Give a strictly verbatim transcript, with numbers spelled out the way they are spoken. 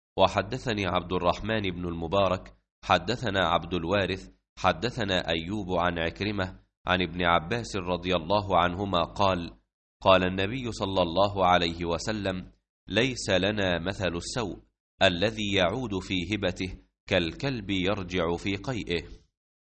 وحدثني عبد الرحمن بن المبارك حدثنا عبد الوارث حدثنا أيوب عن عكرمة عن ابن عباس رضي الله عنهما قال قال النبي صلى الله عليه وسلم ليس لنا مثل السوء الذي يعود في هبته كالكلب يرجع في قيئه.